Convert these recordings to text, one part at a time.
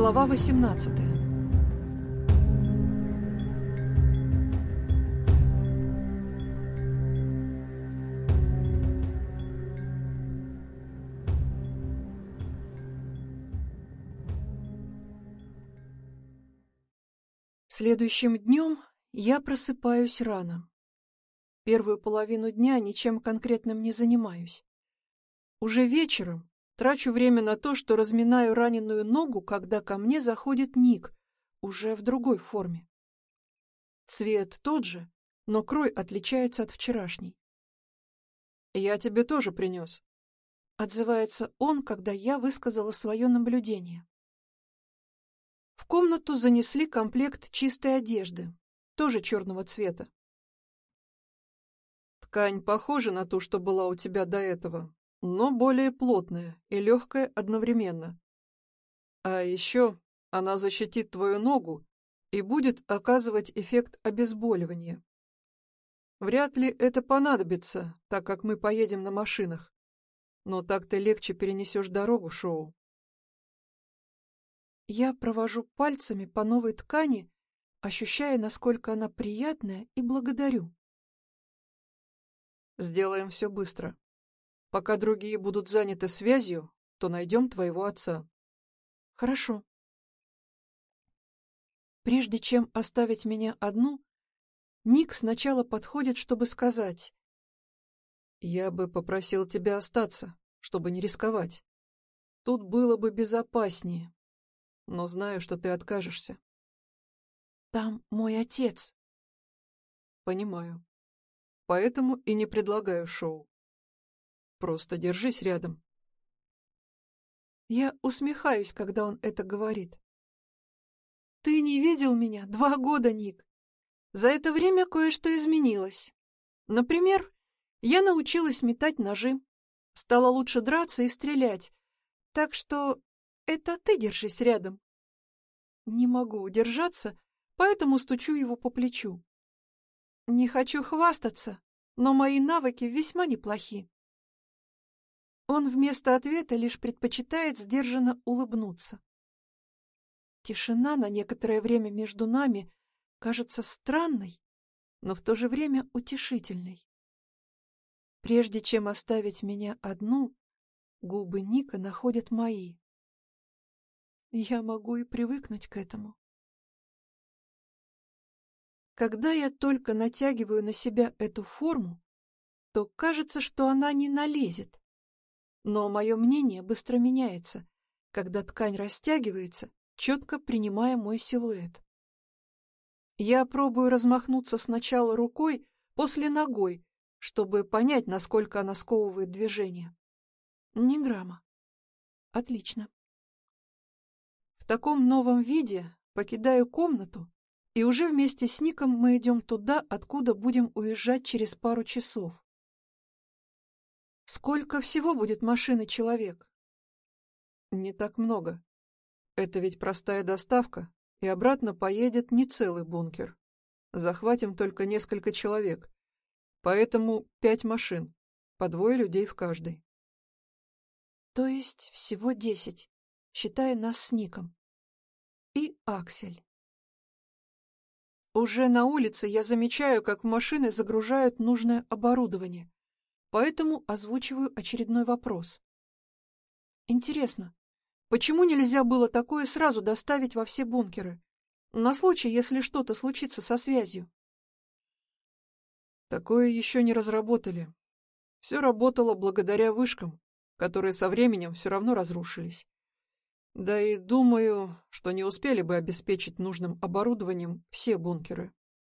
Глава 18. Следующим днем я просыпаюсь рано. Первую половину дня ничем конкретным не занимаюсь. Уже вечером трачу время на то, что разминаю раненую ногу, когда ко мне заходит Ник, уже в другой форме. Цвет тот же, но крой отличается от вчерашней. «Я тебе тоже принес», — отзывается он, когда я высказала свое наблюдение. В комнату занесли комплект чистой одежды, тоже черного цвета. Ткань похожа на ту, что была у тебя до этого, но более плотная и легкая одновременно. А еще она защитит твою ногу и будет оказывать эффект обезболивания. Вряд ли это понадобится, так как мы поедем на машинах. Но так ты легче перенесешь дорогу, Шоу. Я провожу пальцами по новой ткани, ощущая, насколько она приятная, и благодарю. Сделаем все быстро. Пока другие будут заняты связью, то найдем твоего отца. Хорошо. Прежде чем оставить меня одну, Ник сначала подходит, чтобы сказать: «Я бы попросил тебя остаться, чтобы не рисковать. Тут было бы безопаснее, но знаю, что ты откажешься». «Там мой отец». «Понимаю. Поэтому и не предлагаю Шоу. Просто держись рядом». Я усмехаюсь, когда он это говорит. «Ты не видел меня 2 года, Ник. За это время кое-что изменилось. Например, я научилась метать ножи, стала лучше драться и стрелять, так что это ты держись рядом». Не могу удержаться, поэтому стучу его по плечу. Не хочу хвастаться, но мои навыки весьма неплохи. Он вместо ответа лишь предпочитает сдержанно улыбнуться. Тишина на некоторое время между нами кажется странной, но в то же время утешительной. Прежде чем оставить меня одну, губы Ника находят мои. Я могу и привыкнуть к этому. Когда я только натягиваю на себя эту форму, то кажется, что она не налезет. Но мое мнение быстро меняется, когда ткань растягивается, четко принимая мой силуэт. Я пробую размахнуться сначала рукой, после ногой, чтобы понять, насколько она сковывает движение. Ни грамма. Отлично. В таком новом виде покидаю комнату, и уже вместе с Ником мы идем туда, откуда будем уезжать через пару часов. Сколько всего будет машин и человек? Не так много. Это ведь простая доставка, и обратно поедет не целый бункер. Захватим только несколько человек, поэтому 5 машин, по 2 людей в каждой. То есть всего 10, считая нас с Ником. И Аксель. Уже на улице я замечаю, как в машины загружают нужное оборудование, поэтому озвучиваю очередной вопрос. Интересно, почему нельзя было такое сразу доставить во все бункеры, на случай, если что-то случится со связью? Такое еще не разработали. Все работало благодаря вышкам, которые со временем все равно разрушились. Да и думаю, что не успели бы обеспечить нужным оборудованием все бункеры.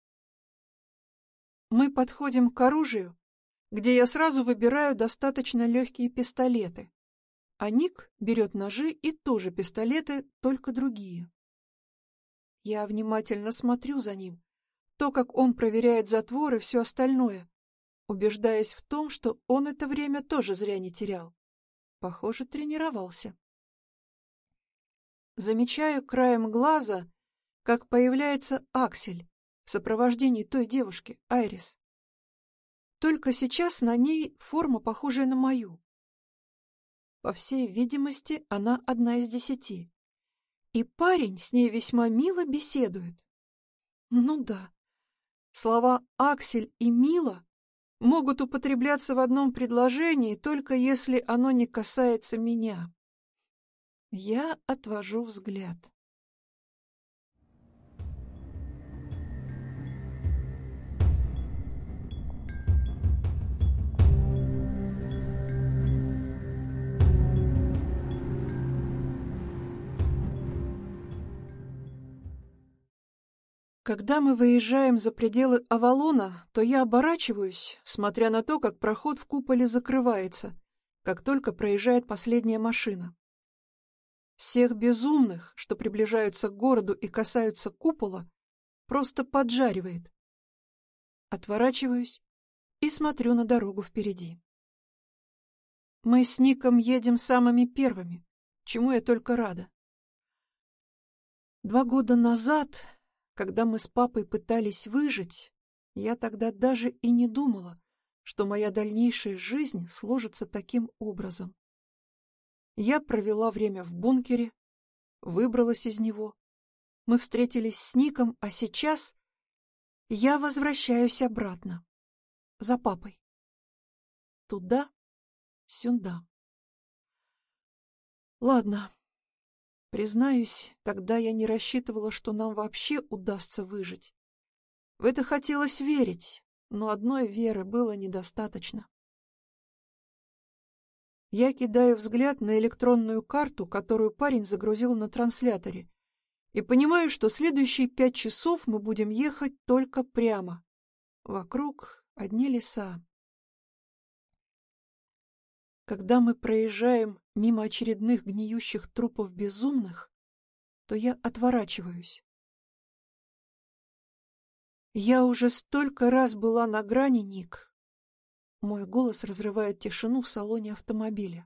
Мы подходим к оружию, где я сразу выбираю достаточно легкие пистолеты, а Ник берет ножи и тоже пистолеты, только другие. Я внимательно смотрю за ним, то, как он проверяет затвор и все остальное, убеждаясь в том, что он это время тоже зря не терял. Похоже, тренировался. Замечаю краем глаза, как появляется Аксель в сопровождении той девушки, Айрис. Только сейчас на ней форма, похожая на мою. По всей видимости, она одна из 10. И парень с ней весьма мило беседует. Ну да, слова «Аксель» и «Мила» могут употребляться в одном предложении, только если оно не касается меня. Я отвожу взгляд. Когда мы выезжаем за пределы Авалона, то я оборачиваюсь, смотря на то, как проход в куполе закрывается, как только проезжает последняя машина. Всех безумных, что приближаются к городу и касаются купола, просто поджаривает. Отворачиваюсь и смотрю на дорогу впереди. Мы с Ником едем самыми первыми, чему я только рада. 2 года назад, когда мы с папой пытались выжить, я тогда даже и не думала, что моя дальнейшая жизнь сложится таким образом. Я провела время в бункере, выбралась из него. Мы встретились с Ником, а сейчас я возвращаюсь обратно. За папой. Туда-сюда. Ладно. Признаюсь, тогда я не рассчитывала, что нам вообще удастся выжить. В это хотелось верить, но одной веры было недостаточно. Я кидаю взгляд на электронную карту, которую парень загрузил на трансляторе, и понимаю, что следующие 5 часов мы будем ехать только прямо. Вокруг одни леса. Когда мы проезжаем мимо очередных гниющих трупов безумных, то я отворачиваюсь. Я уже столько раз была на грани, Ник. Мой голос разрывает тишину в салоне автомобиля.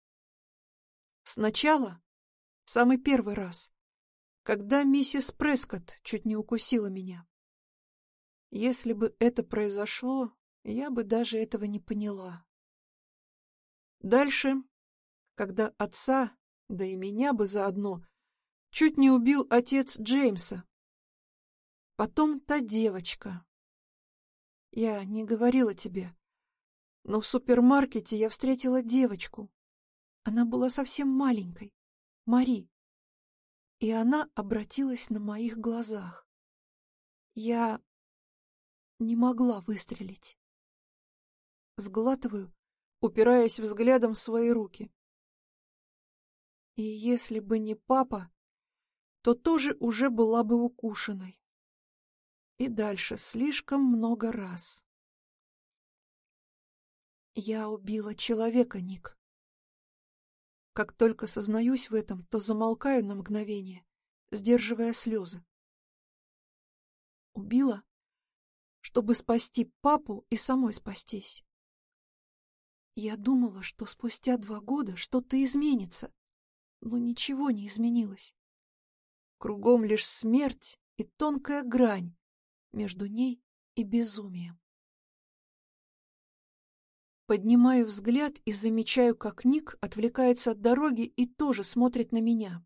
Сначала, самый первый раз, когда миссис Прескотт чуть не укусила меня. Если бы это произошло, я бы даже этого не поняла. Дальше, когда отца, да и меня бы заодно, чуть не убил отец Джеймса. Потом та девочка. Я не говорила тебе, но в супермаркете я встретила девочку. Она была совсем маленькой, Мари. И она обратилась на моих глазах. Я не могла выстрелить. Сглатываю, упираясь взглядом в свои руки. И если бы не папа, то тоже уже была бы укушенной. И дальше слишком много раз. Я убила человека, Ник. Как только сознаюсь в этом, то замолкаю на мгновение, сдерживая слезы. Убила, чтобы спасти папу и самой спастись. Я думала, что спустя 2 года что-то изменится, но ничего не изменилось. Кругом лишь смерть и тонкая грань между ней и безумием. Поднимаю взгляд и замечаю, как Ник отвлекается от дороги и тоже смотрит на меня.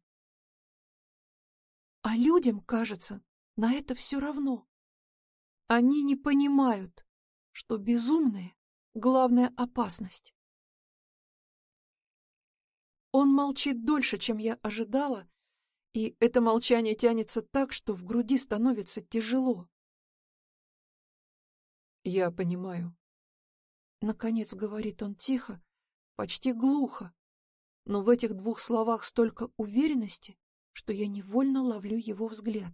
А людям, кажется, на это все равно. Они не понимают, что безумные — главная опасность. Он молчит дольше, чем я ожидала, и это молчание тянется так, что в груди становится тяжело. «Я понимаю», — наконец говорит он тихо, почти глухо, но в этих 2 словах столько уверенности, что я невольно ловлю его взгляд.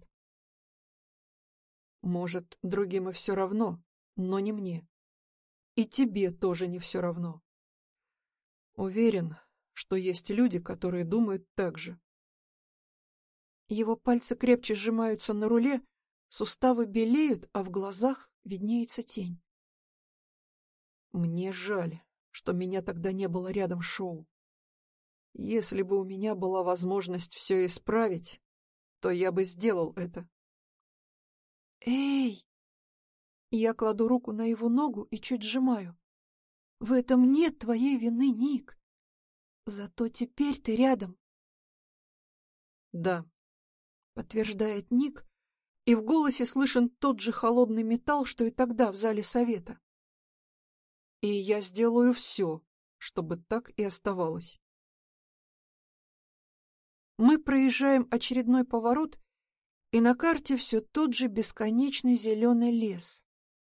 «Может, другим и все равно, но не мне. И тебе тоже не все равно. Уверен, что есть люди, которые думают так же». Его пальцы крепче сжимаются на руле, суставы белеют, а в глазах виднеется тень. Мне жаль, что меня тогда не было рядом, Шоу. Если бы у меня была возможность все исправить, то я бы сделал это. «Эй!» Я кладу руку на его ногу и чуть сжимаю. «В этом нет твоей вины, Ник. Зато теперь ты рядом». Да. Подтверждает Ник, и в голосе слышен тот же холодный металл, что и тогда в зале совета. И я сделаю все, чтобы так и оставалось. Мы проезжаем очередной поворот, и на карте все тот же бесконечный зеленый лес.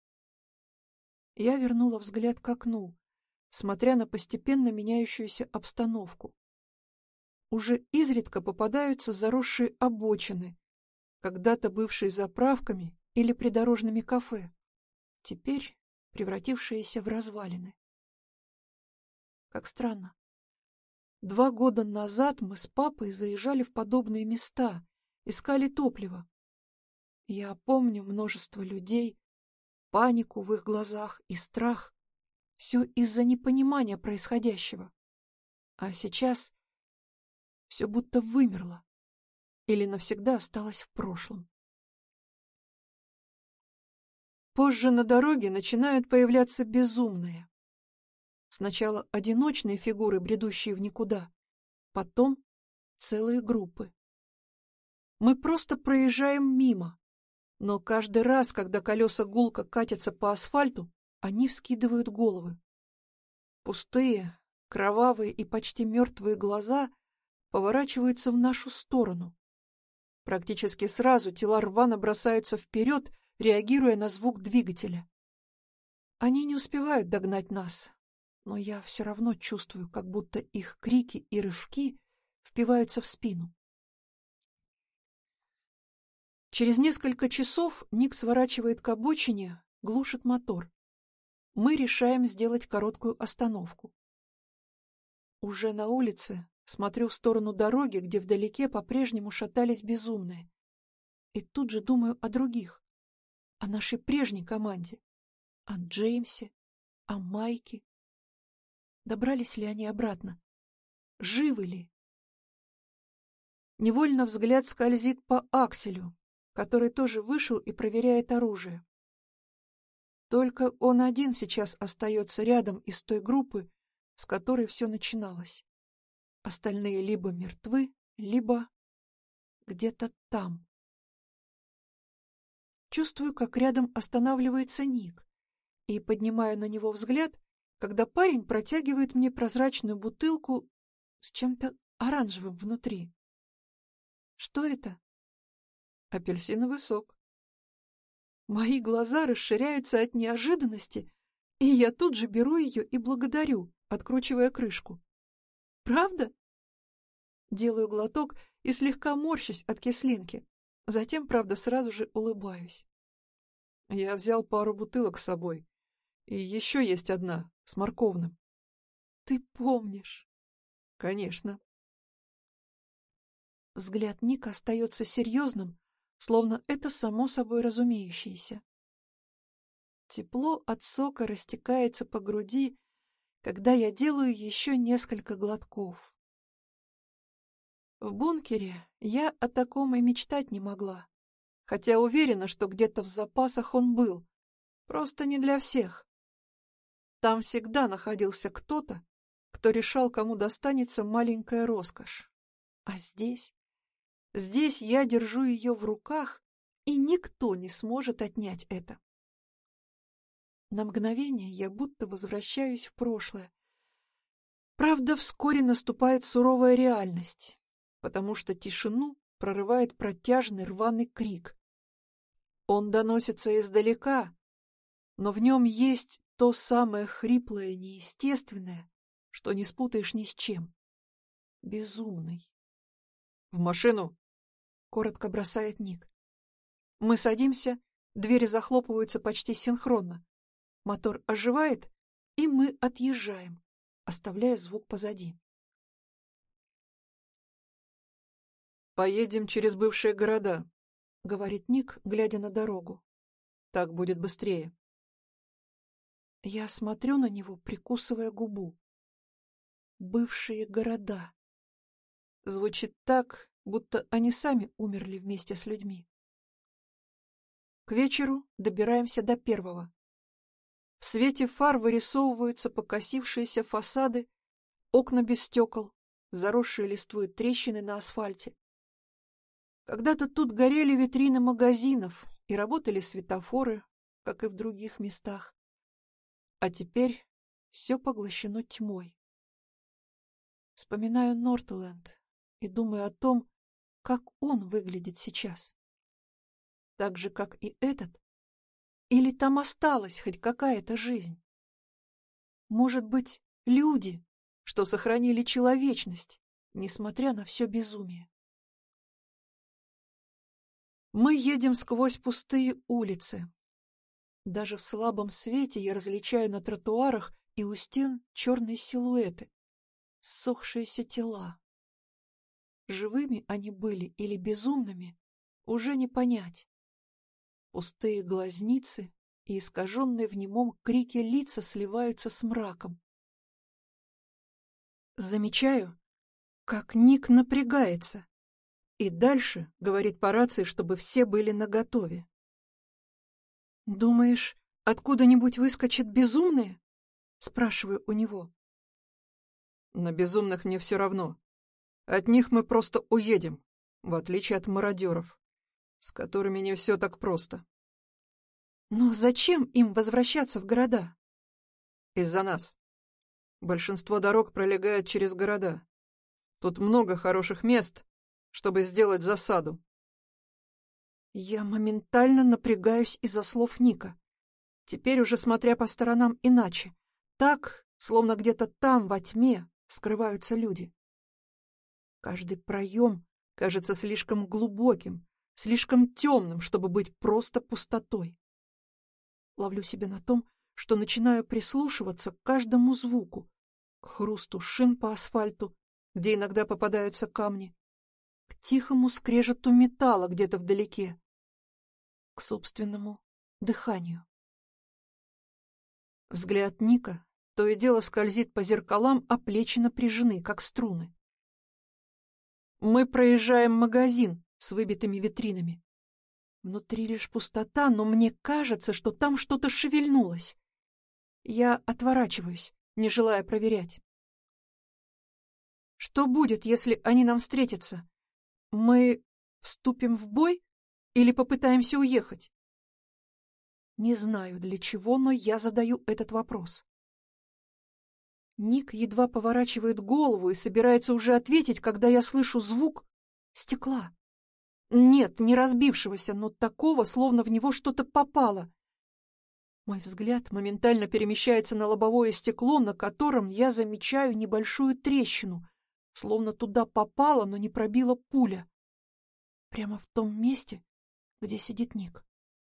Я вернула взгляд к окну, смотря на постепенно меняющуюся обстановку. Уже изредка попадаются заросшие обочины, когда-то бывшие заправками или придорожными кафе, теперь превратившиеся в развалины. Как странно. 2 года назад мы с папой заезжали в подобные места, искали топливо. Я помню множество людей, панику в их глазах и страх. Все из-за непонимания происходящего. А сейчас все будто вымерло или навсегда осталось в прошлом. Позже на дороге начинают появляться безумные. Сначала одиночные фигуры, бредущие в никуда, потом целые группы. Мы просто проезжаем мимо, но каждый раз, когда колеса гулко катятся по асфальту, они вскидывают головы. Пустые, кровавые и почти мертвые глаза поворачиваются в нашу сторону. Практически сразу тела рвано бросаются вперед, реагируя на звук двигателя. Они не успевают догнать нас, но я все равно чувствую, как будто их крики и рывки впиваются в спину. Через несколько часов Ник сворачивает к обочине, глушит мотор. Мы решаем сделать короткую остановку. Уже на улице смотрю в сторону дороги, где вдалеке по-прежнему шатались безумные. И тут же думаю о других, о нашей прежней команде, о Джеймсе, о Майке. Добрались ли они обратно? Живы ли? Невольно взгляд скользит по Акселю, который тоже вышел и проверяет оружие. Только он один сейчас остается рядом из той группы, с которой все начиналось. Остальные либо мертвы, либо где-то там. Чувствую, как рядом останавливается Ник, и поднимаю на него взгляд, когда парень протягивает мне прозрачную бутылку с чем-то оранжевым внутри. Что это? Апельсиновый сок. Мои глаза расширяются от неожиданности, и я тут же беру ее и благодарю, откручивая крышку. Правда? Делаю глоток и слегка морщусь от кислинки. Затем, правда, сразу же улыбаюсь. Я взял пару бутылок с собой. И еще есть одна, с морковным. Ты помнишь? Конечно. Взгляд Ника остается серьезным, словно это само собой разумеющееся. Тепло от сока растекается по груди, когда я делаю еще несколько глотков. В бункере я о таком и мечтать не могла, хотя уверена, что где-то в запасах он был, просто не для всех. Там всегда находился кто-то, кто решал, кому достанется маленькая роскошь. А здесь? Здесь я держу ее в руках, и никто не сможет отнять это. На мгновение я будто возвращаюсь в прошлое. Правда, вскоре наступает суровая реальность, потому что тишину прорывает протяжный рваный крик. Он доносится издалека, но в нем есть то самое хриплое, неестественное, что не спутаешь ни с чем. Безумный. В машину? Коротко бросает Ник. Мы садимся, двери захлопываются почти синхронно. Мотор оживает, и мы отъезжаем, оставляя звук позади. Поедем через бывшие города, — говорит Ник, глядя на дорогу. Так будет быстрее. Я смотрю на него, прикусывая губу. Бывшие города. Звучит так, будто они сами умерли вместе с людьми. К вечеру добираемся до первого. В свете фар вырисовываются покосившиеся фасады, окна без стекол, заросшие листвой трещины на асфальте. Когда-то тут горели витрины магазинов и работали светофоры, как и в других местах. А теперь все поглощено тьмой. Вспоминаю Нортленд и думаю о том, как он выглядит сейчас. Так же, как и этот? Или там осталась хоть какая-то жизнь? Может быть, люди, что сохранили человечность, несмотря на все безумие? Мы едем сквозь пустые улицы. Даже в слабом свете я различаю на тротуарах и у стен черные силуэты, ссохшиеся тела. Живыми они были или безумными, уже не понять. Пустые глазницы и искаженные в немом крике лица сливаются с мраком. Замечаю, как Ник напрягается, и дальше говорит по рации, чтобы все были наготове. «Думаешь, откуда-нибудь выскочат безумные?» — спрашиваю у него. На безумных мне все равно. От них мы просто уедем, в отличие от мародеров, с которыми не все так просто. Но зачем им возвращаться в города? Из-за нас. Большинство дорог пролегает через города. Тут много хороших мест, чтобы сделать засаду. Я моментально напрягаюсь из-за слов Ника. Теперь уже смотря по сторонам иначе. Так, словно где-то там, во тьме, скрываются люди. Каждый проем кажется слишком глубоким, слишком темным, чтобы быть просто пустотой. Ловлю себя на том, что начинаю прислушиваться к каждому звуку, к хрусту шин по асфальту, где иногда попадаются камни, к тихому скрежету металла где-то вдалеке, к собственному дыханию. Взгляд Ника то и дело скользит по зеркалам, а плечи напряжены, как струны. Мы проезжаем магазин с выбитыми витринами. Внутри лишь пустота, но мне кажется, что там что-то шевельнулось. Я отворачиваюсь, не желая проверять. Что будет, если они нам встретятся? Мы вступим в бой или попытаемся уехать? Не знаю для чего, но я задаю этот вопрос. Ник едва поворачивает голову и собирается уже ответить, когда я слышу звук стекла. Нет, не разбившегося, но такого, словно в него что-то попало. Мой взгляд моментально перемещается на лобовое стекло, на котором я замечаю небольшую трещину, словно туда попала, но не пробила пуля. Прямо в том месте, где сидит Ник.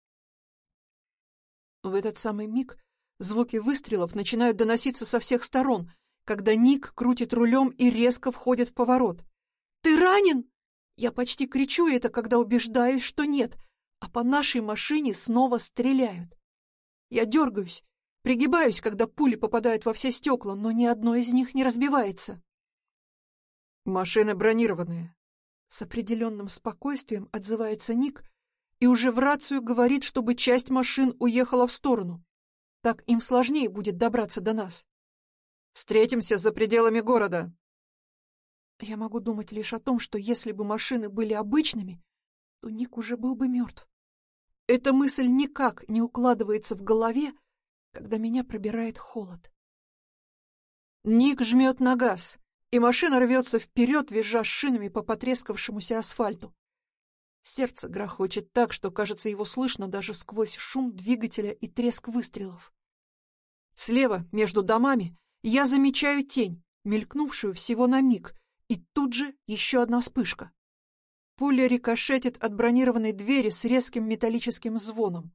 В этот самый миг звуки выстрелов начинают доноситься со всех сторон, когда Ник крутит рулем и резко входит в поворот. «Ты ранен?» Я почти кричу это, когда убеждаюсь, что нет, а по нашей машине снова стреляют. Я дергаюсь, пригибаюсь, когда пули попадают во все стекла, но ни одно из них не разбивается. Машины бронированные. С определенным спокойствием отзывается Ник и уже в рацию говорит, чтобы часть машин уехала в сторону. Так им сложнее будет добраться до нас. Встретимся за пределами города. Я могу думать лишь о том, что если бы машины были обычными, то Ник уже был бы мертв. Эта мысль никак не укладывается в голове, когда меня пробирает холод. Ник жмет на газ, и машина рвется вперед, визжа шинами по потрескавшемуся асфальту. Сердце грохочет так, что, кажется, его слышно даже сквозь шум двигателя и треск выстрелов. Слева, между домами, я замечаю тень, мелькнувшую всего на миг, и тут же еще одна вспышка. Пуля рикошетит от бронированной двери с резким металлическим звоном.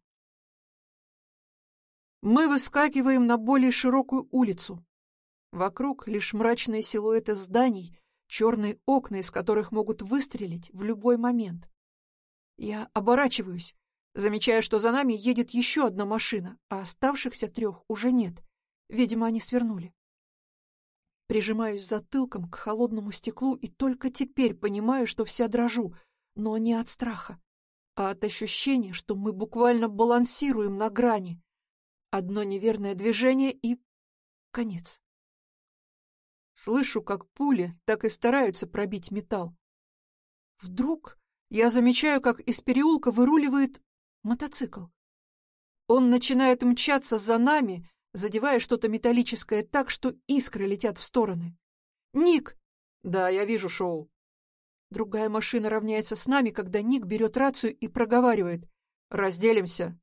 Мы выскакиваем на более широкую улицу. Вокруг лишь мрачные силуэты зданий, черные окна, из которых могут выстрелить в любой момент. Я оборачиваюсь, замечая, что за нами едет еще одна машина, а оставшихся 3 уже нет. Видимо, они свернули. Прижимаюсь затылком к холодному стеклу и только теперь понимаю, что вся дрожу, но не от страха, а от ощущения, что мы буквально балансируем на грани. Одно неверное движение и конец. Слышу, как пули так и стараются пробить металл. Вдруг я замечаю, как из переулка выруливает мотоцикл. Он начинает мчаться за нами, задевая что-то металлическое так, что искры летят в стороны. «Ник!» «Да, я вижу, Шоу». Другая машина равняется с нами, когда Ник берет рацию и проговаривает. «Разделимся».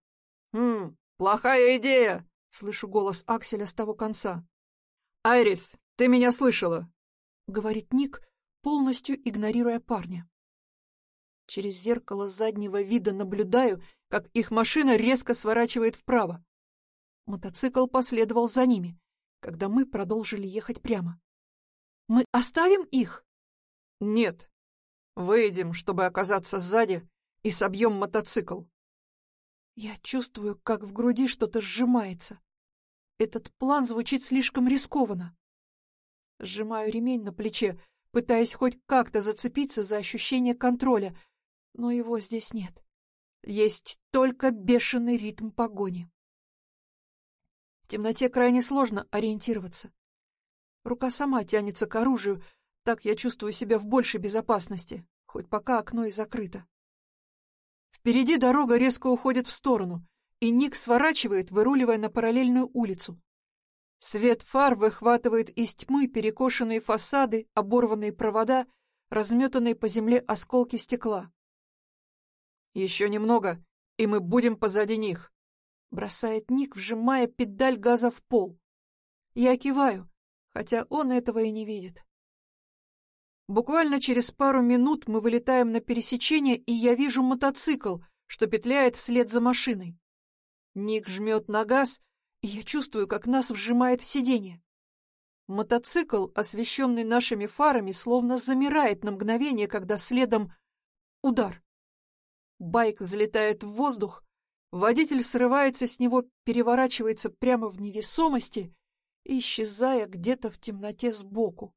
Плохая идея», — Слышу голос Акселя с того конца. «Айрис, ты меня слышала?» — говорит Ник, полностью игнорируя парня. Через зеркало заднего вида наблюдаю, как их машина резко сворачивает вправо. Мотоцикл последовал за ними, когда мы продолжили ехать прямо. «Мы оставим их?» «Нет. Выйдем, чтобы оказаться сзади, и собьем мотоцикл». Я чувствую, как в груди что-то сжимается. Этот план звучит слишком рискованно. Сжимаю ремень на плече, пытаясь хоть как-то зацепиться за ощущение контроля, но его здесь нет. Есть только бешеный ритм погони. В темноте крайне сложно ориентироваться. Рука сама тянется к оружию, так я чувствую себя в большей безопасности, хоть пока окно и закрыто. Впереди дорога резко уходит в сторону, и Ник сворачивает, выруливая на параллельную улицу. Свет фар выхватывает из тьмы перекошенные фасады, оборванные провода, разметанные по земле осколки стекла. «Еще немного, и мы будем позади них», — бросает Ник, вжимая педаль газа в пол. Я киваю, хотя он этого и не видит. Буквально через пару минут мы вылетаем на пересечение, и я вижу мотоцикл, что петляет вслед за машиной. Ник жмет на газ, и я чувствую, как нас вжимает в сиденье. Мотоцикл, освещенный нашими фарами, словно замирает на мгновение, когда следом удар. Байк взлетает в воздух, водитель срывается с него, переворачивается прямо в невесомости, исчезая где-то в темноте сбоку.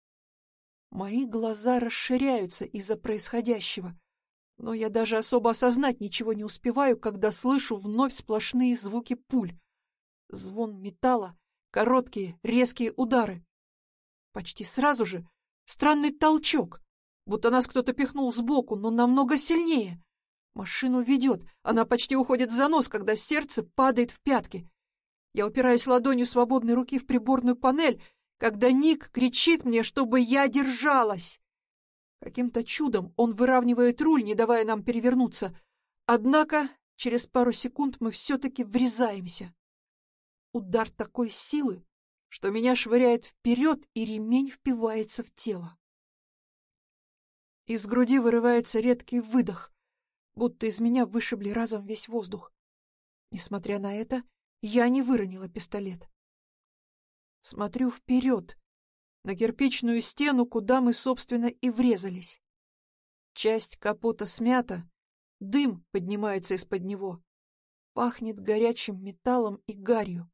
Мои глаза расширяются из-за происходящего, но я даже особо осознать ничего не успеваю, когда слышу вновь сплошные звуки пуль. Звон металла, короткие, резкие удары. Почти сразу же странный толчок, будто нас кто-то пихнул сбоку, но намного сильнее. Машину ведет, она почти уходит в занос, когда сердце падает в пятки. Я упираюсь ладонью свободной руки в приборную панель, когда Ник кричит мне, чтобы я держалась. Каким-то чудом он выравнивает руль, не давая нам перевернуться. Однако через пару секунд мы все-таки врезаемся. Удар такой силы, что меня швыряет вперед, и ремень впивается в тело. Из груди вырывается редкий выдох, будто из меня вышибли разом весь воздух. Несмотря на это, я не выронила пистолет. Смотрю вперед, на кирпичную стену, куда мы, собственно, и врезались. Часть капота смята, дым поднимается из-под него. Пахнет горячим металлом и гарью.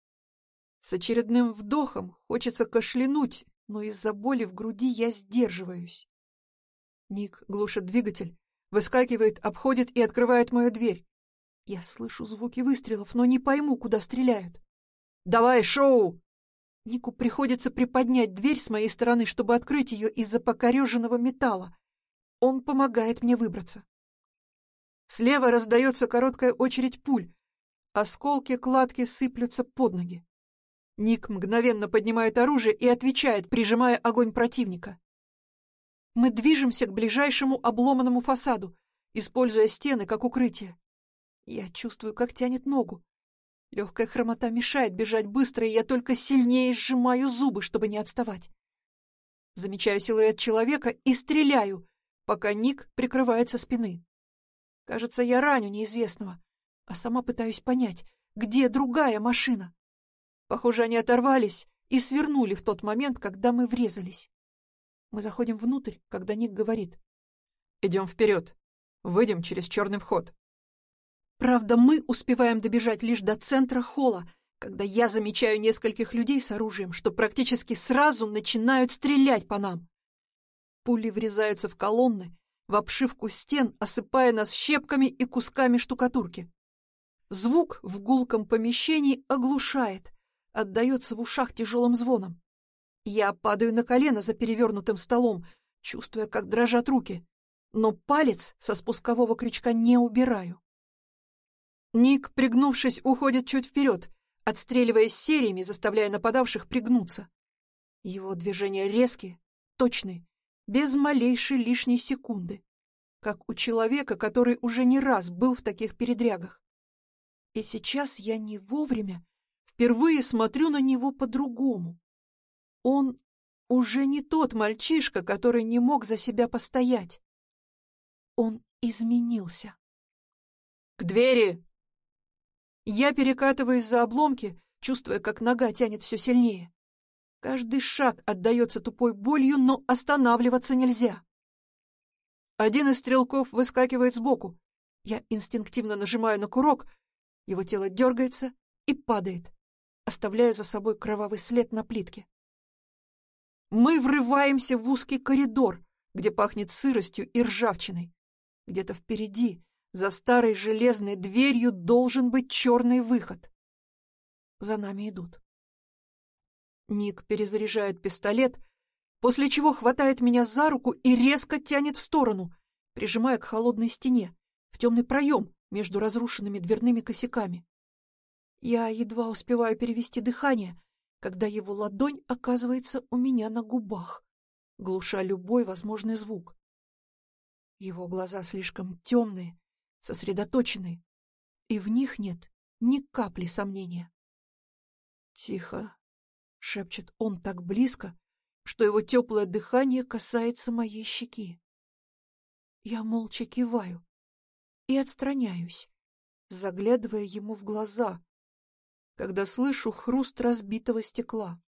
С очередным вдохом хочется кашлянуть, но из-за боли в груди я сдерживаюсь. Ник глушит двигатель, выскакивает, обходит и открывает мою дверь. Я слышу звуки выстрелов, но не пойму, куда стреляют. «Давай, Шоу!» Нику приходится приподнять дверь с моей стороны, чтобы открыть ее из-за покореженного металла. Он помогает мне выбраться. Слева раздается короткая очередь пуль. Осколки кладки сыплются под ноги. Ник мгновенно поднимает оружие и отвечает, прижимая огонь противника. Мы движемся к ближайшему обломанному фасаду, используя стены как укрытие. Я чувствую, как тянет ногу. Легкая хромота мешает бежать быстро, и я только сильнее сжимаю зубы, чтобы не отставать. Замечаю силуэт человека и стреляю, пока Ник прикрывает со спины. Кажется, я раню неизвестного, а сама пытаюсь понять, где другая машина. Похоже, они оторвались и свернули в тот момент, когда мы врезались. Мы заходим внутрь, когда Ник говорит: «Идем вперед. Выйдем через черный вход». Правда, мы успеваем добежать лишь до центра холла, когда я замечаю нескольких людей с оружием, что практически сразу начинают стрелять по нам. Пули врезаются в колонны, в обшивку стен, осыпая нас щепками и кусками штукатурки. Звук в гулком помещении оглушает, отдается в ушах тяжелым звоном. Я падаю на колено за перевернутым столом, чувствуя, как дрожат руки. но палец со спускового крючка не убираю. Ник, пригнувшись, уходит чуть вперед, отстреливаясь сериями, заставляя нападавших пригнуться. Его движения резкие, точные, без малейшей лишней секунды, как у человека, который уже не раз был в таких передрягах. И сейчас я не вовремя впервые смотрю на него по-другому. Он уже не тот мальчишка, который не мог за себя постоять. Он изменился. «К двери!» Я перекатываюсь за обломки, чувствуя, как нога тянет все сильнее. Каждый шаг отдается тупой болью, но останавливаться нельзя. Один из стрелков выскакивает сбоку. Я инстинктивно нажимаю на курок, его тело дергается и падает, оставляя за собой кровавый след на плитке. Мы врываемся в узкий коридор, где пахнет сыростью и ржавчиной. Где-то впереди, за старой железной дверью, должен быть черный выход. За нами идут. Ник перезаряжает пистолет, после чего хватает меня за руку и резко тянет в сторону, прижимая к холодной стене, в темный проем между разрушенными дверными косяками. Я едва успеваю перевести дыхание, когда его ладонь оказывается у меня на губах, глуша любой возможный звук. Его глаза слишком темные, сосредоточенные, и в них нет ни капли сомнения. «Тихо», — шепчет он так близко, что его теплое дыхание касается моей щеки. Я молча киваю и отстраняюсь, заглядывая ему в глаза, когда слышу хруст разбитого стекла.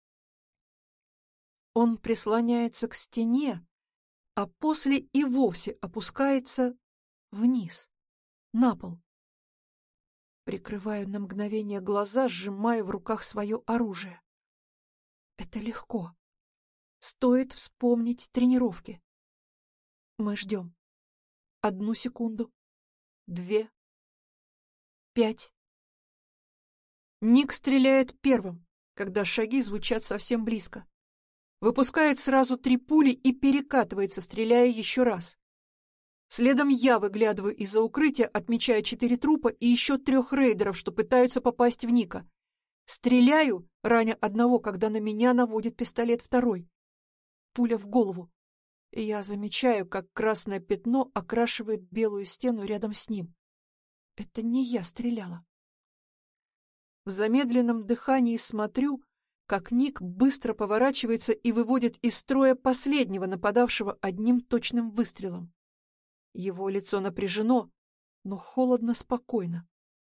Он прислоняется к стене, а после и вовсе опускается вниз, на пол. Прикрываю на мгновение глаза, сжимая в руках свое оружие. Это легко. Стоит вспомнить тренировки. Мы ждем. 1 секунду, 2, 5. Ник стреляет первым, когда шаги звучат совсем близко. Выпускает сразу 3 пули и перекатывается, стреляя еще раз. Следом я выглядываю из-за укрытия, отмечая 4 трупа и еще 3 рейдеров, что пытаются попасть в Ника. Стреляю, раня одного, когда на меня наводит пистолет второй. Пуля в голову. И я замечаю, как красное пятно окрашивает белую стену рядом с ним. Это не я стреляла. В замедленном дыхании смотрю, как Ник быстро поворачивается и выводит из строя последнего нападавшего одним точным выстрелом. Его лицо напряжено, но холодно спокойно.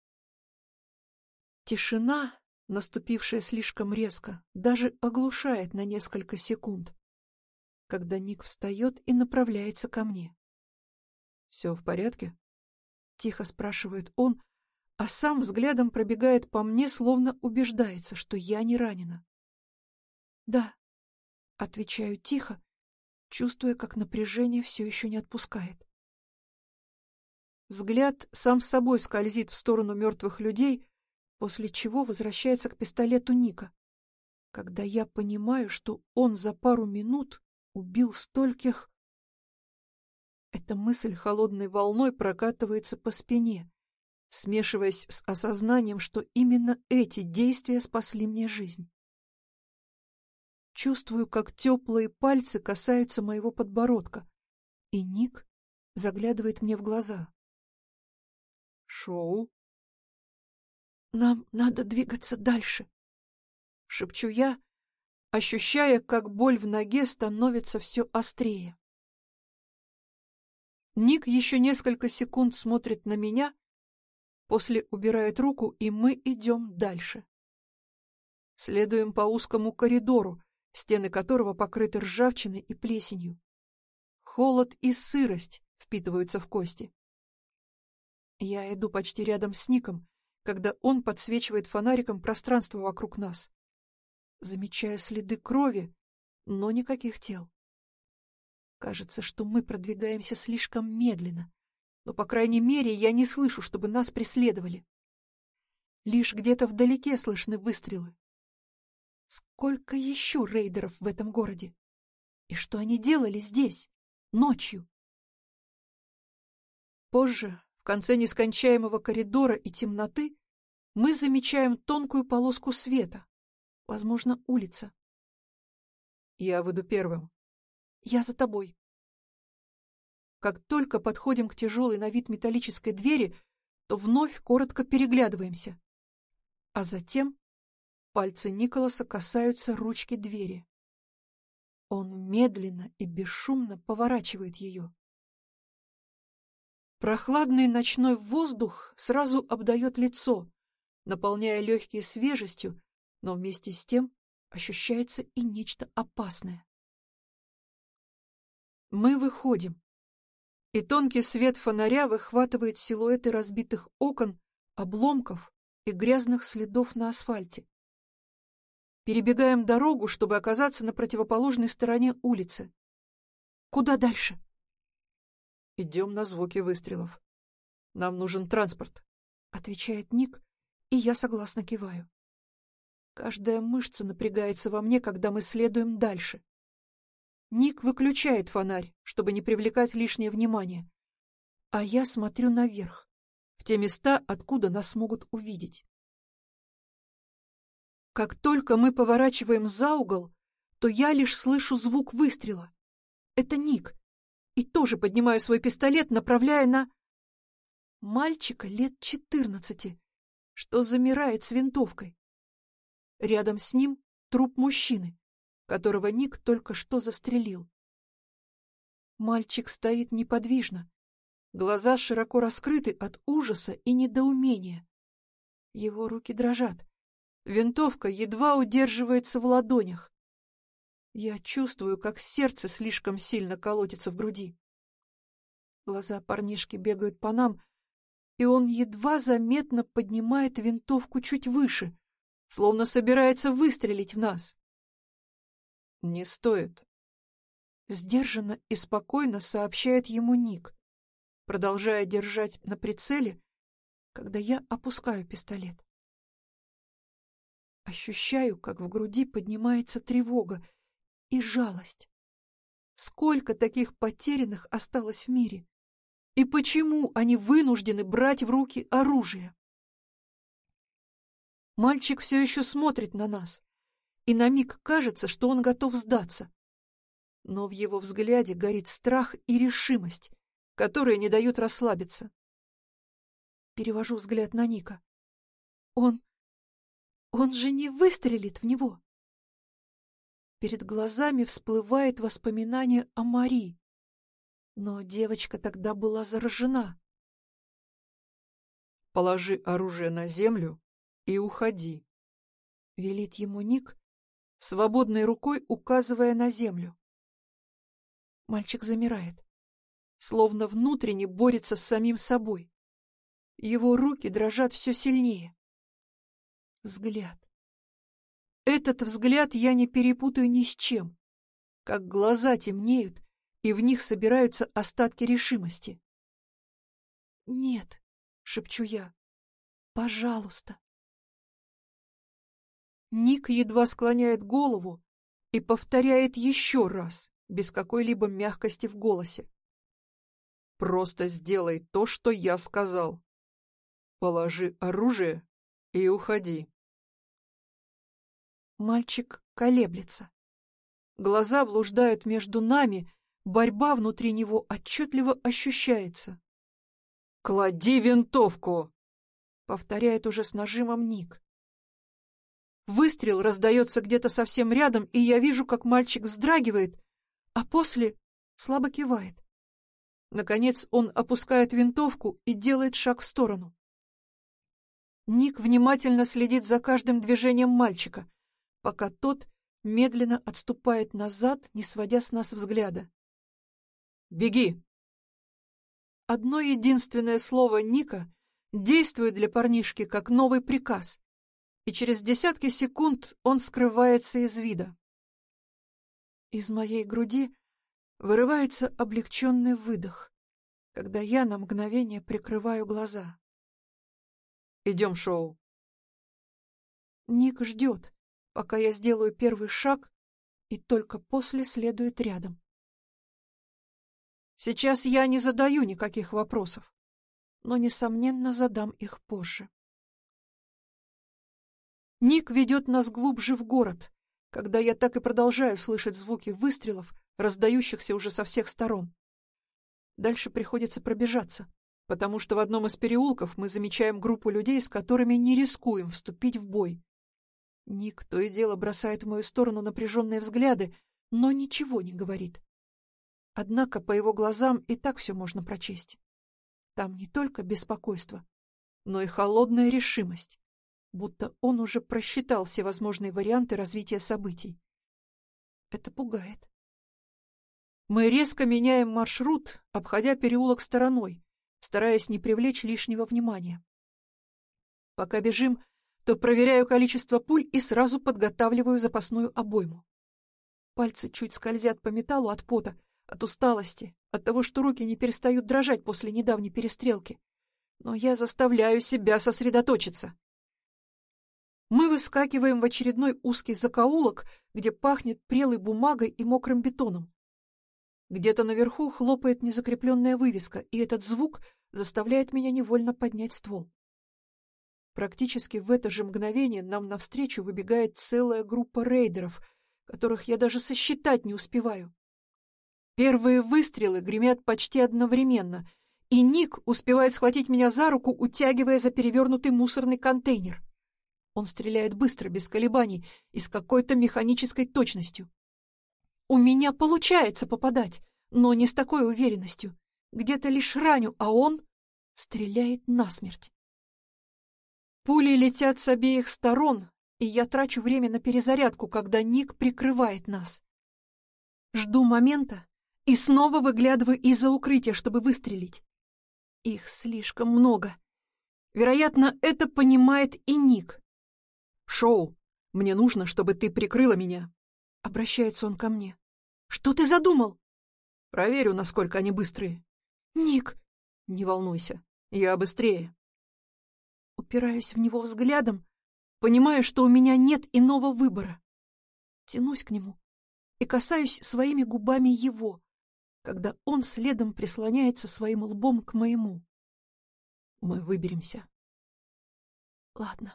Тишина, наступившая слишком резко, даже оглушает на несколько секунд, когда Ник встает и направляется ко мне. «Все в порядке?» — тихо спрашивает он, а сам взглядом пробегает по мне, словно убеждается, что я не ранена. «Да», — отвечаю тихо, чувствуя, как напряжение все еще не отпускает. Взгляд сам с собой скользит в сторону мертвых людей, после чего возвращается к пистолету Ника, когда я понимаю, что он за пару минут убил стольких. Эта мысль холодной волной прокатывается по спине, смешиваясь с осознанием, что именно эти действия спасли мне жизнь. Чувствую, как теплые пальцы касаются моего подбородка, и Ник заглядывает мне в глаза. «Шоу?» «Нам надо двигаться дальше», — шепчу я, ощущая, как боль в ноге становится все острее. Ник еще несколько секунд смотрит на меня, после убирает руку, и мы идем дальше. Следуем по узкому коридору, стены которого покрыты ржавчиной и плесенью. Холод и сырость впитываются в кости. Я иду почти рядом с Ником, когда он подсвечивает фонариком пространство вокруг нас. Замечаю следы крови, но никаких тел. Кажется, что мы продвигаемся слишком медленно, но, по крайней мере, я не слышу, чтобы нас преследовали. Лишь где-то вдалеке слышны выстрелы. Сколько еще рейдеров в этом городе? И что они делали здесь, ночью? Позже, в конце нескончаемого коридора и темноты, мы замечаем тонкую полоску света, возможно, улица. Я выйду первым. Я за тобой. Как только подходим к тяжелой на вид металлической двери, то вновь коротко переглядываемся. А затем пальцы Николаса касаются ручки двери. Он медленно и бесшумно поворачивает ее. Прохладный ночной воздух сразу обдает лицо, наполняя легкие свежестью, но вместе с тем ощущается и нечто опасное. Мы выходим, и тонкий свет фонаря выхватывает силуэты разбитых окон, обломков и грязных следов на асфальте. Перебегаем дорогу, чтобы оказаться на противоположной стороне улицы. Куда дальше? Идем на звуки выстрелов. Нам нужен транспорт, — отвечает Ник, и я согласно киваю. Каждая мышца напрягается во мне, когда мы следуем дальше. Ник выключает фонарь, чтобы не привлекать лишнее внимание, а я смотрю наверх, в те места, откуда нас могут увидеть. Как только мы поворачиваем за угол, то я лишь слышу звук выстрела. Это Ник, и тоже поднимаю свой пистолет, направляя на мальчика лет 14, что замирает с винтовкой. Рядом с ним труп мужчины, которого Ник только что застрелил. Мальчик стоит неподвижно, глаза широко раскрыты от ужаса и недоумения. Его руки дрожат, винтовка едва удерживается в ладонях. Я чувствую, как сердце слишком сильно колотится в груди. Глаза парнишки бегают по нам, и он едва заметно поднимает винтовку чуть выше, словно собирается выстрелить в нас. Не стоит. Сдержанно и спокойно сообщает ему Ник, продолжая держать на прицеле, когда я опускаю пистолет. Ощущаю, как в груди поднимается тревога и жалость. Сколько таких потерянных осталось в мире? И почему они вынуждены брать в руки оружие? Мальчик все еще смотрит на нас, и на миг кажется, что он готов сдаться. Но в его взгляде горит страх и решимость, которые не дают расслабиться. Перевожу взгляд на Ника. Он же не выстрелит в него. Перед глазами всплывает воспоминание о Мари, но девочка тогда была заражена. Положи оружие на землю и уходи, — велит ему Ник, свободной рукой указывая на землю. Мальчик замирает, словно внутренне борется с самим собой. Его руки дрожат все сильнее. Взгляд. Этот взгляд я не перепутаю ни с чем, как глаза темнеют, и в них собираются остатки решимости. «Нет», — шепчу я, — «пожалуйста». Ник едва склоняет голову и повторяет еще раз, без какой-либо мягкости в голосе. Просто сделай то, что я сказал. Положи оружие и уходи. Мальчик колеблется. Глаза блуждают между нами, борьба внутри него отчетливо ощущается. «Клади винтовку!» — повторяет уже с нажимом Ник. Выстрел раздается где-то совсем рядом, и я вижу, как мальчик вздрагивает, а после слабо кивает. Наконец он опускает винтовку и делает шаг в сторону. Ник внимательно следит за каждым движением мальчика, пока тот медленно отступает назад, не сводя с нас взгляда. «Беги!» Одно единственное слово Ника действует для парнишки как новый приказ, и через десятки секунд он скрывается из вида. Из моей груди вырывается облегченный выдох, когда я на мгновение прикрываю глаза. «Идем, Шоу». Ник ждет, пока я сделаю первый шаг, и только после следует рядом. Сейчас я не задаю никаких вопросов. но, несомненно, задам их позже. Ник ведет нас глубже в город, когда я так и продолжаю слышать звуки выстрелов, раздающихся уже со всех сторон. Дальше приходится пробежаться, потому что в одном из переулков мы замечаем группу людей, с которыми не рискуем вступить в бой. Ник то и дело бросает в мою сторону напряженные взгляды, но ничего не говорит. Однако по его глазам и так все можно прочесть. Там не только беспокойство, но и холодная решимость, будто он уже просчитал все возможные варианты развития событий. Это пугает. Мы резко меняем маршрут, обходя переулок стороной, стараясь не привлечь лишнего внимания. Пока бежим, то проверяю количество пуль и сразу подготавливаю запасную обойму. Пальцы чуть скользят по металлу от пота, от усталости, от того, что руки не перестают дрожать после недавней перестрелки. Но я заставляю себя сосредоточиться. Мы выскакиваем в очередной узкий закоулок, где пахнет прелой бумагой и мокрым бетоном. Где-то наверху хлопает незакрепленная вывеска, и этот звук заставляет меня невольно поднять ствол. Практически в это же мгновение нам навстречу выбегает целая группа рейдеров, которых я даже сосчитать не успеваю. Первые выстрелы гремят почти одновременно, и Ник успевает схватить меня за руку, утягивая за перевернутый мусорный контейнер. Он стреляет быстро, без колебаний и с какой-то механической точностью. У меня получается попадать, но не с такой уверенностью. Где-то лишь раню, а он стреляет насмерть. Пули летят с обеих сторон, и я трачу время на перезарядку, когда Ник прикрывает нас. Жду момента и снова выглядываю из-за укрытия, чтобы выстрелить. Их слишком много. Вероятно, это понимает и Ник. «Шоу, мне нужно, чтобы ты прикрыла меня», — обращается он ко мне. «Что ты задумал?» «Проверю, насколько они быстрые». «Ник!» «Не волнуйся, я быстрее». Упираюсь в него взглядом, понимая, что у меня нет иного выбора. Тянусь к нему и касаюсь своими губами его, когда он следом прислоняется своим лбом к моему. Мы выберемся. Ладно.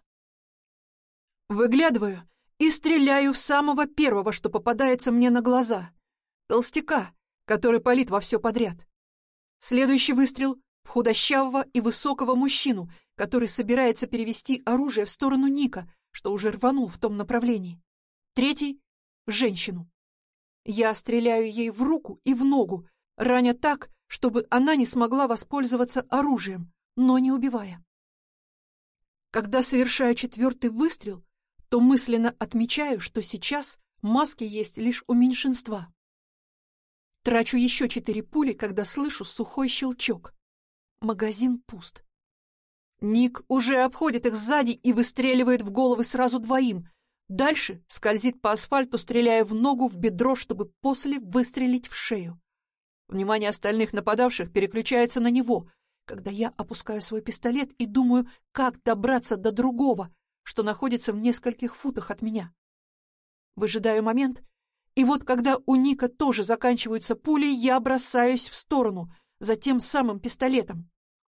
Выглядываю и стреляю в самого первого, что попадается мне на глаза. Толстяка, который палит во все подряд. Следующий выстрел в худощавого и высокого мужчину, который собирается перевести оружие в сторону Ника, что уже рванул в том направлении. Третий — в женщину. Я стреляю ей в руку и в ногу, раня так, чтобы она не смогла воспользоваться оружием, но не убивая. Когда совершаю четвертый выстрел, то мысленно отмечаю, что сейчас маски есть лишь у меньшинства. Трачу еще 4 пули, когда слышу сухой щелчок. Магазин пуст. Ник уже обходит их сзади и выстреливает в головы сразу двоим. Дальше скользит по асфальту, стреляя в ногу, в бедро, чтобы после выстрелить в шею. Внимание остальных нападавших переключается на него, когда я опускаю свой пистолет и думаю, как добраться до другого, что находится в нескольких футах от меня. Выжидаю момент, и вот когда у Ника тоже заканчиваются пули, я бросаюсь в сторону, за тем самым пистолетом.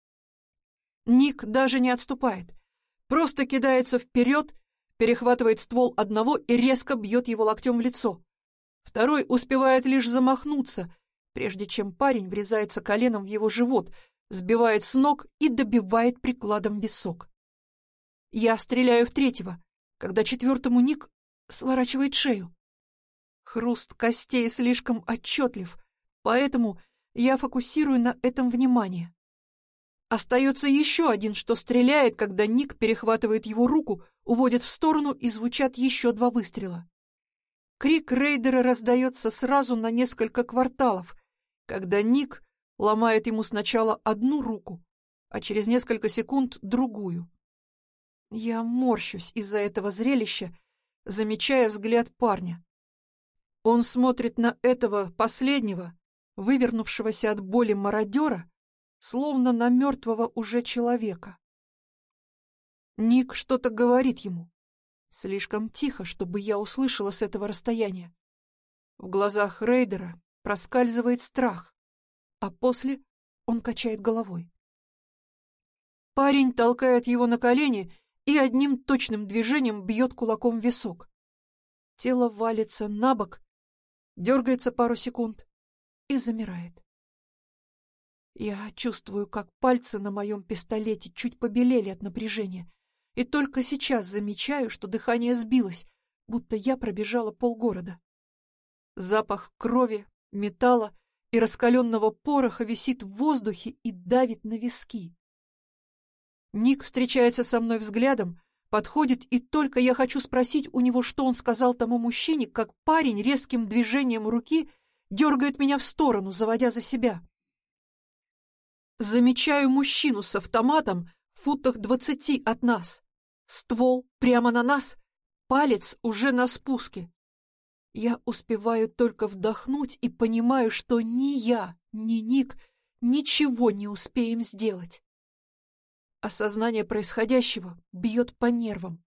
Ник даже не отступает, просто кидается вперед, перехватывает ствол одного и резко бьет его локтем в лицо. Второй успевает лишь замахнуться, прежде чем парень врезается коленом в его живот, сбивает с ног и добивает прикладом в висок. Я стреляю в третьего, когда четвертому Ник сворачивает шею. Хруст костей слишком отчетлив, поэтому я фокусирую на этом внимание. Остается еще один, что стреляет, когда Ник перехватывает его руку, уводит в сторону, и звучат еще 2 выстрела. Крик рейдера раздается сразу на несколько кварталов, когда Ник ломает ему сначала одну руку, а через несколько секунд другую. Я морщусь из-за этого зрелища, замечая взгляд парня. Он смотрит на этого последнего, вывернувшегося от боли мародера, словно на мертвого уже человека. Ник что-то говорит ему, слишком тихо, чтобы я услышала с этого расстояния. В глазах рейдера проскальзывает страх, а после он качает головой. Парень толкает его на колени и одним точным движением бьет кулаком в висок. Тело валится на бок, дергается пару секунд и замирает. Я чувствую, как пальцы на моем пистолете чуть побелели от напряжения, и только сейчас замечаю, что дыхание сбилось, будто я пробежала полгорода. Запах крови, металла и раскаленного пороха висит в воздухе и давит на виски. Ник встречается со мной взглядом, подходит, и только я хочу спросить у него, что он сказал тому мужчине, как парень резким движением руки дергает меня в сторону, заводя за себя. Замечаю мужчину с автоматом в футах 20 от нас. Ствол прямо на нас, палец уже на спуске. Я успеваю только вдохнуть и понимаю, что ни я, ни Ник ничего не успеем сделать. Осознание происходящего бьет по нервам.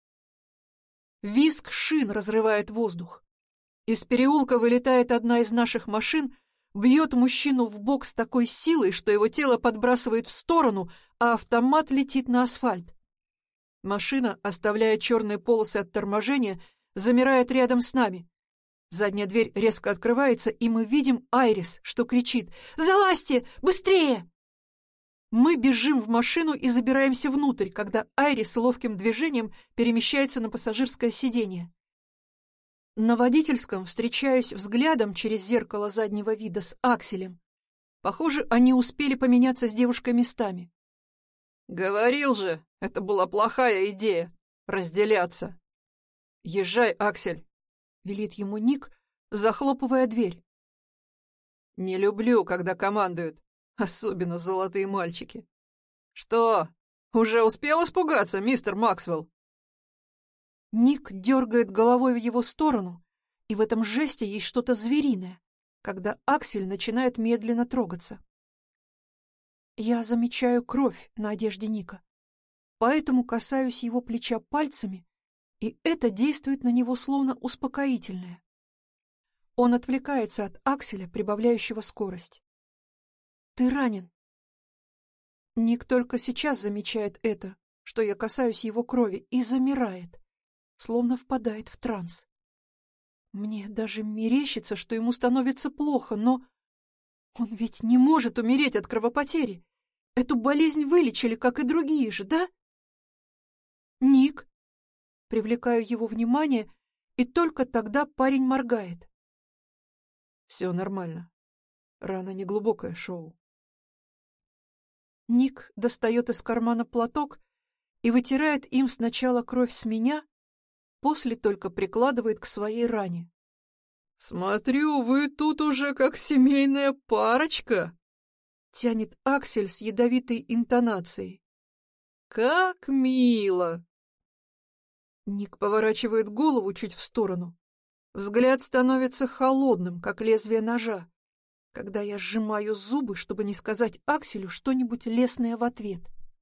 Визг шин разрывает воздух. Из переулка вылетает одна из наших машин, бьет мужчину в бок с такой силой, что его тело подбрасывает в сторону, а автомат летит на асфальт. Машина, оставляя черные полосы от торможения, замирает рядом с нами. Задняя дверь резко открывается, и мы видим Айрис, что кричит: «Залазьте! Быстрее!» Мы бежим в машину и забираемся внутрь, когда Айрис ловким движением перемещается на пассажирское сиденье. На водительском встречаюсь взглядом через зеркало заднего вида с Акселем. Похоже, они успели поменяться с девушкой местами. «Говорил же, это была плохая идея — разделяться. Езжай, Аксель», — велит ему Ник, захлопывая дверь. «Не люблю, когда командуют, особенно золотые мальчики. Что, уже успел испугаться, мистер Максвелл?» Ник дергает головой в его сторону, и в этом жесте есть что-то звериное, когда Аксель начинает медленно трогаться. Я замечаю кровь на одежде Ника, поэтому касаюсь его плеча пальцами, и это действует на него словно успокоительное. Он отвлекается от Акселя, прибавляющего скорость. «Ты ранен». Ник только сейчас замечает это, что я касаюсь его крови, и замирает, словно впадает в транс. Мне даже мерещится, что ему становится плохо, но он ведь не может умереть от кровопотери. Эту болезнь вылечили, как и другие же, да? «Ник!» Привлекаю его внимание, и только тогда парень моргает. «Все нормально. Рана неглубокая, Шоу». Ник достает из кармана платок и вытирает им сначала кровь с меня, после только прикладывает к своей ране. «Смотрю, вы тут уже как семейная парочка», — тянет Аксель с ядовитой интонацией. «Как мило!» Ник поворачивает голову чуть в сторону. Взгляд становится холодным, как лезвие ножа, когда я сжимаю зубы, чтобы не сказать Акселю что-нибудь лестное в ответ.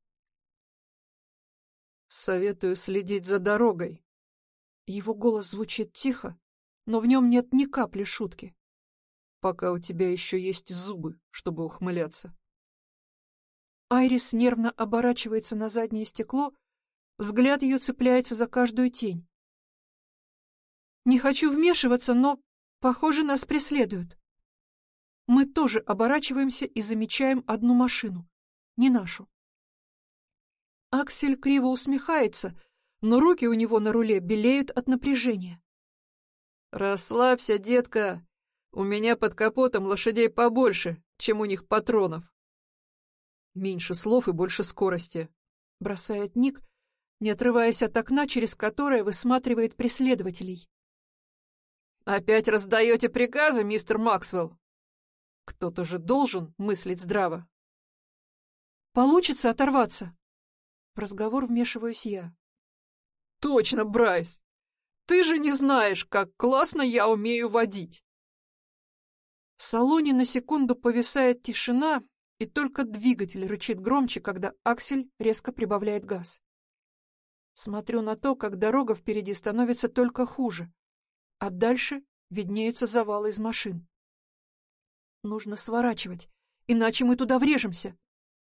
«Советую следить за дорогой». Его голос звучит тихо, но в нем нет ни капли шутки. «Пока у тебя еще есть зубы, чтобы ухмыляться». Айрис нервно оборачивается на заднее стекло, взгляд ее цепляется за каждую тень. Не хочу вмешиваться, но, похоже, нас преследуют. Мы тоже оборачиваемся и замечаем одну машину, не нашу. Аксель криво усмехается, но руки у него на руле белеют от напряжения. «Расслабься, детка. У меня под капотом лошадей побольше, чем у них патронов». «Меньше слов и больше скорости», — бросает Ник, не отрываясь от окна, через которое высматривает преследователей. «Опять раздаете приказы, мистер Максвелл? Кто-то же должен мыслить здраво». «Получится оторваться?» В разговор вмешиваюсь я. «Точно, Брайс! Ты же не знаешь, как классно я умею водить!» В салоне на секунду повисает тишина, и только двигатель рычит громче, когда Аксель резко прибавляет газ. Смотрю на то, как дорога впереди становится только хуже, а дальше виднеются завалы из машин. Нужно сворачивать, иначе мы туда врежемся.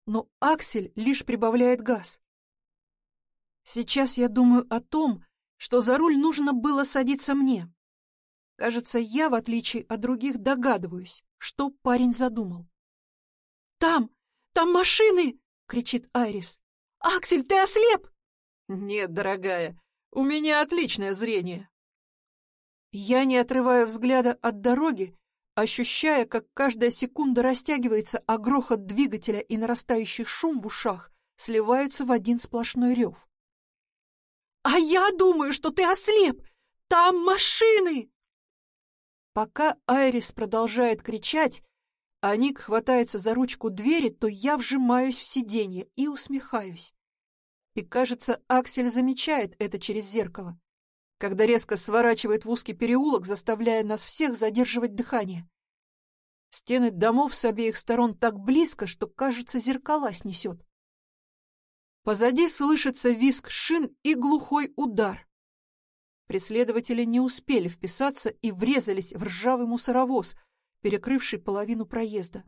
но Аксель лишь прибавляет газ. Сейчас я думаю о том, что за руль нужно было садиться мне. Кажется, я, в отличие от других, догадываюсь, что парень задумал. «Там! Там машины!» — кричит Айрис. «Аксель, ты ослеп!» «Нет, дорогая, у меня отличное зрение». Я не отрываю взгляда от дороги, ощущая, как каждая секунда растягивается, а грохот двигателя и нарастающий шум в ушах сливаются в один сплошной рев. «А я думаю, что ты ослеп! Там машины!» Пока Айрис продолжает кричать, а Ник хватается за ручку двери, то я вжимаюсь в сиденье и усмехаюсь. И, кажется, Аксель замечает это через зеркало, когда резко сворачивает в узкий переулок, заставляя нас всех задерживать дыхание. Стены домов с обеих сторон так близко, что, кажется, зеркала снесет. Позади слышится визг шин и глухой удар. Преследователи не успели вписаться и врезались в ржавый мусоровоз, перекрывший половину проезда.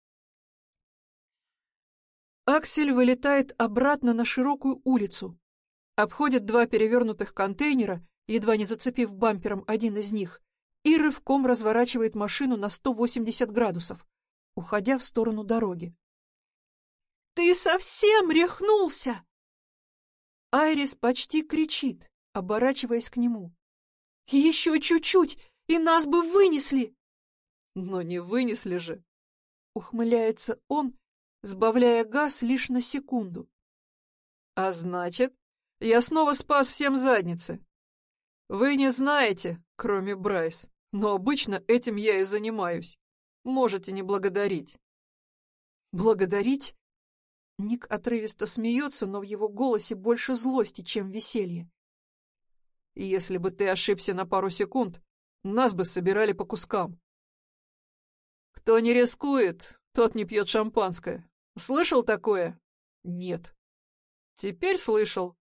Аксель вылетает обратно на широкую улицу, обходит два перевернутых контейнера, едва не зацепив бампером один из них, и рывком разворачивает машину на 180 градусов, уходя в сторону дороги. «Ты совсем рехнулся!» Айрис почти кричит, оборачиваясь к нему. «Еще чуть-чуть, и нас бы вынесли!» «Но не вынесли же!» — ухмыляется он, сбавляя газ лишь на секунду. «А значит, я снова спас всем задницы. Вы не знаете, кроме Брайс, но обычно этим я и занимаюсь. Можете не благодарить». «Благодарить?» Ник отрывисто смеется, но в его голосе больше злости, чем веселья. «Если бы ты ошибся на пару секунд, нас бы собирали по кускам. Кто не рискует, тот не пьет шампанское. Слышал такое? Нет. Теперь слышал».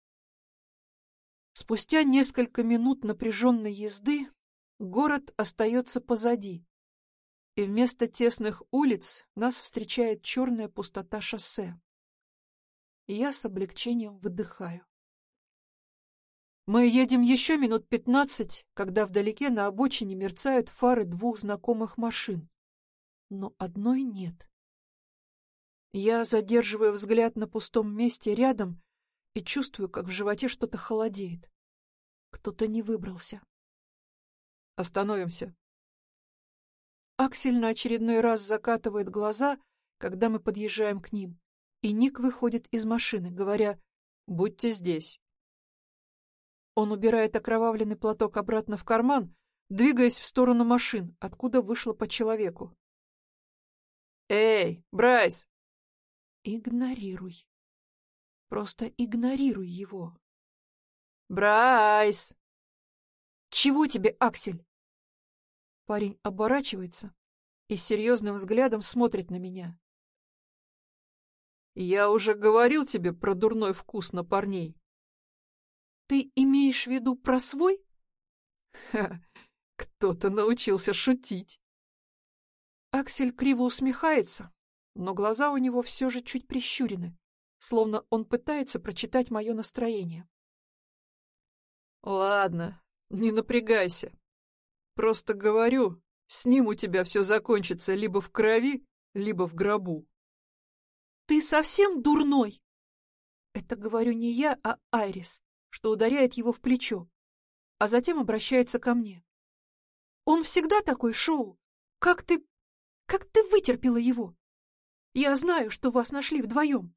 Спустя несколько минут напряженной езды город остается позади, и вместо тесных улиц нас встречает черная пустота шоссе. Я с облегчением выдыхаю. Мы едем еще минут 15, когда вдалеке на обочине мерцают фары двух знакомых машин, но одной нет. Я задерживаю взгляд на пустом месте рядом и чувствую, как в животе что-то холодеет. Кто-то не выбрался. «Остановимся». Аксель на очередной раз закатывает глаза, когда мы подъезжаем к ним, и Ник выходит из машины, говоря: «Будьте здесь». Он убирает окровавленный платок обратно в карман, двигаясь в сторону машин, откуда вышло по человеку. «Эй, Брайс!» Игнорируй. Просто игнорируй его. «Брайс!» Чего тебе, Аксель? Парень оборачивается и с серьезным взглядом смотрит на меня. «Я уже говорил тебе про дурной вкус на парней». Ты имеешь в виду про свой? Ха, кто-то научился шутить. Аксель криво усмехается, но глаза у него все же чуть прищурены, словно он пытается прочитать мое настроение. Ладно, не напрягайся. Просто говорю, с ним у тебя все закончится либо в крови, либо в гробу. Ты совсем дурной? Это говорю не я, а Айрис, что ударяет его в плечо, а затем обращается ко мне. Он всегда такой, Шоу. Как ты вытерпела его? Я знаю, что вас нашли вдвоем.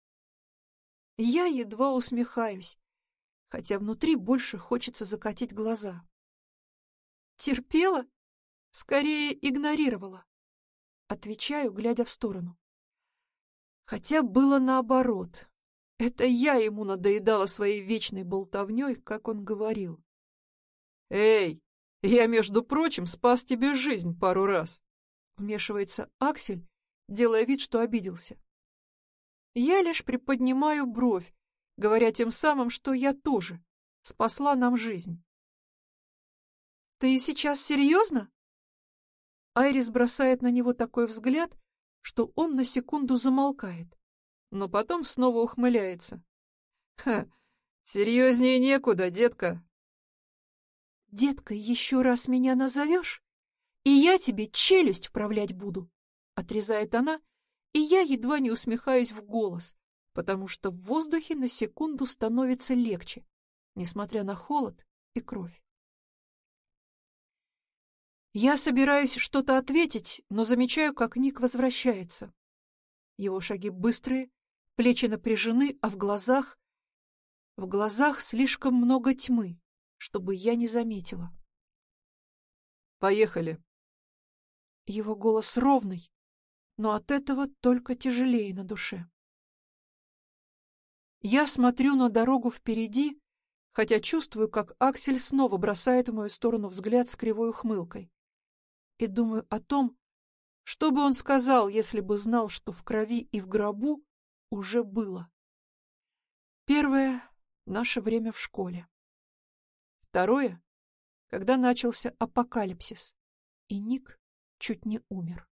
Я едва усмехаюсь, хотя внутри больше хочется закатить глаза. Терпела? Скорее игнорировала. Отвечаю, глядя в сторону. Хотя было наоборот. Это я ему надоедала своей вечной болтовней, как он говорил. «Эй, я, между прочим, спас тебе жизнь пару раз», — вмешивается Аксель, делая вид, что обиделся. Я лишь приподнимаю бровь, говоря тем самым, что я тоже спасла нам жизнь. «Ты сейчас серьезно?» Айрис бросает на него такой взгляд, что он на секунду замолкает, но потом снова ухмыляется. Ха, серьезнее некуда, детка. «Детка, еще раз меня назовешь, и я тебе челюсть вправлять буду», — отрезает она, и я едва не усмехаюсь в голос, потому что в воздухе на секунду становится легче, несмотря на холод и кровь. Я собираюсь что-то ответить, но замечаю, как Ник возвращается. Его шаги быстрые, плечи напряжены, а в глазах слишком много тьмы, чтобы я не заметила. Поехали. Его голос ровный, но от этого только тяжелее на душе. Я смотрю на дорогу впереди, хотя чувствую, как Аксель снова бросает в мою сторону взгляд с кривой ухмылкой, и думаю о том, что бы он сказал, если бы знал, что в крови и в гробу уже было. Первое — наше время в школе. Второе — когда начался апокалипсис, и Ник чуть не умер.